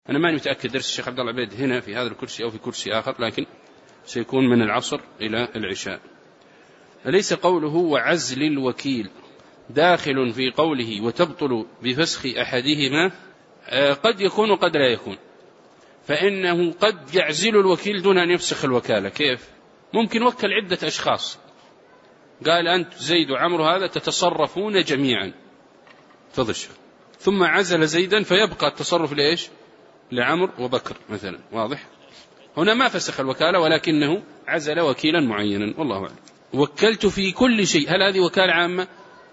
أنا ماني متأكد درس الشيخ عبد الله العبيد هنا في هذا الكرسي أو في كرسي آخر، لكن سيكون من العصر إلى العشاء. أليس قوله وعزل الوكيل داخل في قوله وتبطل بفسخ أحدهما؟ قد يكون وقد لا يكون، فإنه قد يعزل الوكيل دون أن يفسخ الوكالة. كيف؟ ممكن وكل عدة أشخاص، قال أنت زيد وعمرو هذا تتصرفون جميعا، تفضل، ثم عزل زيدا فيبقى التصرف لإيش؟ لعمر وبكر مثلا. واضح؟ هنا ما فسخ الوكالة ولكنه عزل وكيلا معينا، والله أعلم. وكلت في كل شيء، هل هذه وكالة عامة؟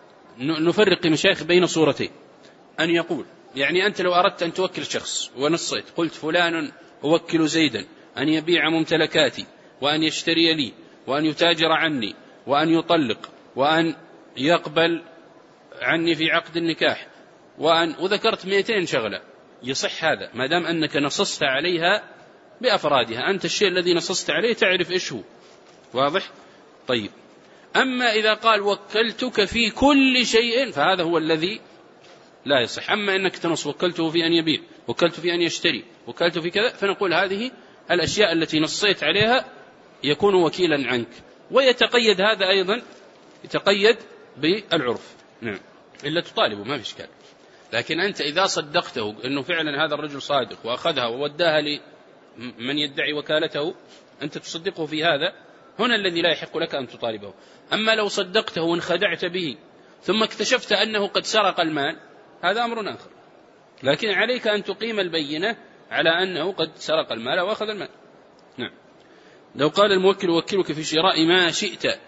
نفرق مشايخ بين صورتين. أن يقول يعني أنت لو أردت أن توكل شخص ونصيت قلت فلان أوكل زيدا أن يبيع ممتلكاتي وأن يشتري لي وأن يتاجر عني وأن يطلق وأن يقبل عني في عقد النكاح وذكرت 200 شغلة، يصح هذا ما دام أنك نصصت عليها بأفرادها. أنت الشيء الذي نصصت عليه تعرف إيش هو. واضح؟ طيب، أما إذا قال وكلتك في كل شيء فهذا هو الذي لا يصح. أما أنك تنص وكلته في أن يبيع، وكلته في أن يشتري، وكلته في كذا، فنقول هذه الأشياء التي نصيت عليها يكون وكيلا عنك. ويتقيد هذا أيضا، يتقيد بالعرف. نعم، إلا تطالبه ما في إشكال. لكن أنت إذا صدقته أنه فعلا هذا الرجل صادق وأخذها ووداها لمن يدعي وكالته، أنت تصدقه في هذا، هنا الذي لا يحق لك أن تطالبه. أما لو صدقته وانخدعت به ثم اكتشفت أنه قد سرق المال، هذا أمر آخر، لكن عليك أن تقيم البينة على أنه قد سرق المال وأخذ المال. نعم. لو قال الموكل وكلك في شراء ما شئت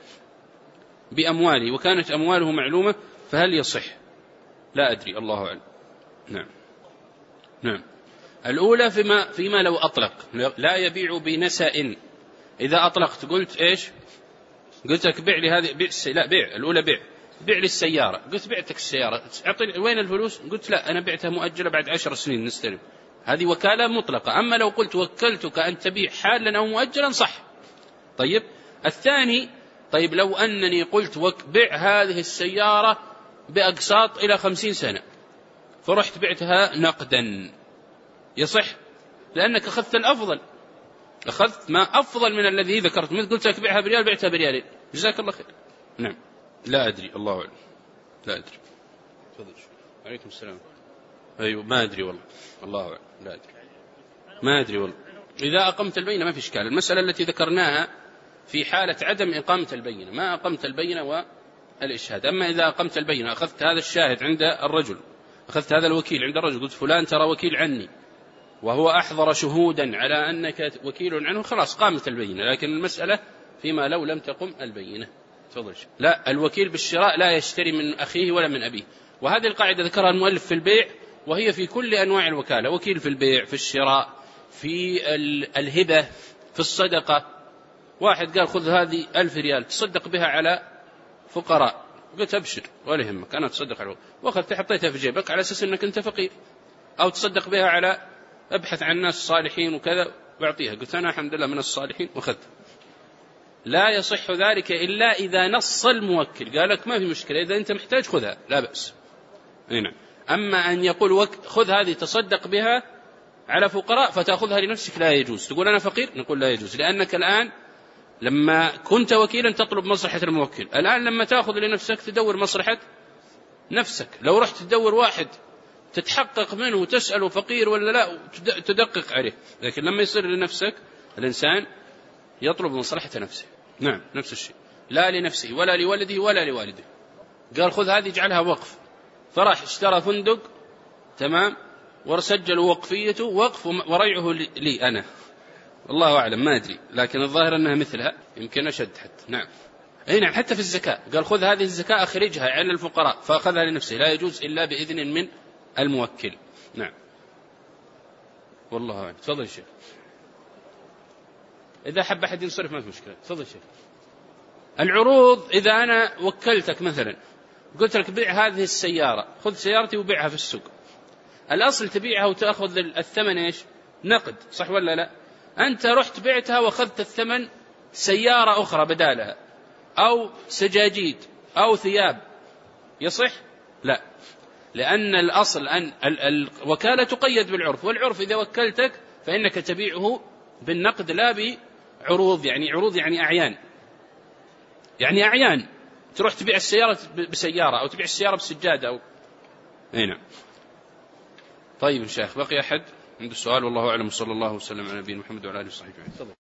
بأموالي وكانت أمواله معلومة فهل يصح؟ لا أدري، الله أعلم. نعم. نعم. الأولى فيما لو أطلق، لا يبيع بنسأ. إذا أطلقت قلت إيش؟ قلت لك بيع لي هذه، لا بيع، الأولى بيع لي السيارة، قلت بعتك السيارة، أعطني وين الفلوس؟ قلت لا أنا بعتها مؤجلة بعد 10 سنين نستلم. هذه وكالة مطلقة. أما لو قلت وكلتك أن تبيع حالا أو مؤجلا صح. طيب، الثاني، طيب لو أنني قلت بيع هذه السيارة بأقساط إلى 50 سنة فرحت بعتها نقدا، يصح؟ لأنك أخذت الأفضل، أخذت ما أفضل من الذي ذكرت، مثل قلت لك بيعها بريال بعتها بريالين، جزاك الله خير. نعم. لا أدري، الله أعلم. لا أدري. تفضل. عليكم السلام. أيوة ما أدري والله، الله أعلم، لا أدري، ما أدري والله. إذا أقمت البينة ما في إشكال. المسألة التي ذكرناها في حالة عدم إقامة البينة، ما أقمت البينة والإشهاد. أما إذا أقمت البينة، أخذت هذا الشاهد عند الرجل، أخذت هذا الوكيل عند الرجل، قلت فلان ترى وكيل عني، وهو أحضر شهودا على أنك وكيل عنه، خلاص قامت البينة. لكن المسألة فيما لو لم تقم البينة. تفضل. لا، الوكيل بالشراء لا يشتري من أخيه ولا من أبيه، وهذه القاعدة ذكرها المؤلف في البيع، وهي في كل أنواع الوكالة. وكيل في البيع، في الشراء، في الهبة، في الصدقة. واحد قال خذ هذه 1000 ريال تصدق بها على فقراء، قلت أبشر ولا يهمك أنا أتصدق على، وأخذت حطيتها في جيبك على أساس أنك أنت فقير، أو تصدق بها على أبحث عن ناس صالحين وكذا وأعطيها، قلت أنا الحمد لله من الصالحين وأخذت. لا يصح ذلك إلا إذا نص الموكل، قال لك ما في مشكلة إذا أنت محتاج خذها لا بأس. هنا. أما أن يقول خذ هذه تصدق بها على فقراء فتأخذها لنفسك، لا يجوز. تقول أنا فقير، نقول لا يجوز، لأنك الآن لما كنت وكيلا تطلب مصلحة الموكل، الآن لما تأخذ لنفسك تدور مصلحة نفسك. لو رحت تدور واحد تتحقق منه وتسأله فقير ولا لا تدقق عليه، لكن لما يصير لنفسك الإنسان يطلب مصلحة نفسه. نعم، نفس الشيء، لا لنفسه ولا لولده ولا لوالده. قال خذ هذه اجعلها وقف، فراح اشترى فندق، تمام، وسجلوا وقفيته وقف وريعه لي أنا، الله أعلم ما أدري، لكن الظاهر أنها مثلها، يمكن أشد حتى. نعم. أي نعم. حتى في الزكاة قال خذ هذه الزكاة أخرجها على الفقراء، فأخذها لنفسه، لا يجوز إلا بإذن من الموكل. نعم، والله أعلم. تفضل الشيخ. إذا حب أحد ينصرف ما في مشكلة. تفضل الشيخ. العروض، إذا أنا وكلتك مثلا قلت لك بيع هذه السيارة، خذ سيارتي وبيعها في السوق، الأصل تبيعها وتأخذ الثمن إيش؟ نقد، صح ولا لا؟ أنت رحت بعتها وأخذت الثمن سيارة أخرى بدالها، أو سجاجيد أو ثياب، يصح؟ لا. لأن الأصل أن الوكالة تقيد بالعرف، والعرف إذا وكلتك فإنك تبيعه بالنقد لا بعروض، يعني عروض يعني أعيان، يعني أعيان تروح تبيع السيارة بسيارة أو تبيع السيارة بسجادة أو هنا. طيب الشيخ، بقي أحد عنده السؤال؟ والله أعلم، صلى الله وسلم على نبينا محمد وعلى آله وصحبه.